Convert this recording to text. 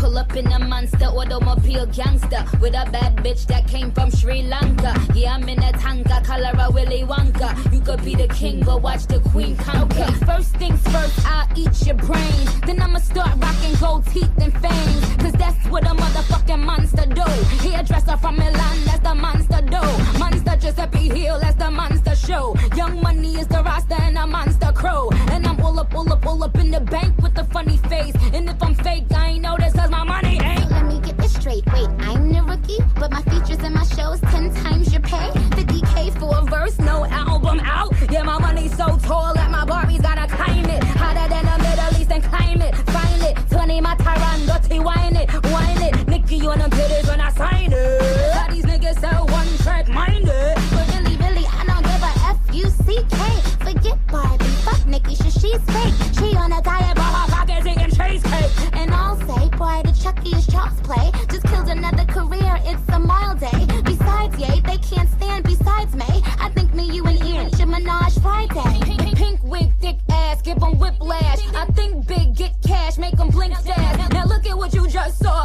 pull up in a monster automobile gangster with a bad bitch that came from Sri Lanka. Yeah, I'm in a tanka, color a Willy Wonka. You could be the king, but watch the queen conquer. Okay, first things first, I'll eat your brains. Then I'ma start rocking gold teeth and fangs. Cause that's what a motherfucking monster do. Hairdresser from Milan, that's the monster do. Monster Giuseppe Hill, that's the monster show. Young Money is the roster and a monster crow. And I'm all up in the bank with a funny face. And if I'm fake, I ain't know this cause my money ain't. So let me get this straight. Wait, I'm the rookie, but my features and my shows 10 times your pay. 50K for a verse, no album out. Yeah, my money's so tall that my Barbies gotta climb it. Hotter than the Middle East and climb it. Find it, 20 my Tyron, dirty wine it. Nicky on them titties when I sign it. How these niggas so one track minded. But really, I don't give a F-U-C-K. Forget Barbie, fuck Nikki, she's fake. She on a diet, but her pockets eating cheesecake. And I'll say, boy, the Chucky is child's play. Just killed another career, it's a mild day. Besides, yay, they can't stand besides May. I think me, you, and Ian should Minaj Friday. Pink wig, thick ass, give them whiplash. I think big, get cash, make them blink fast. Now look at what you just saw.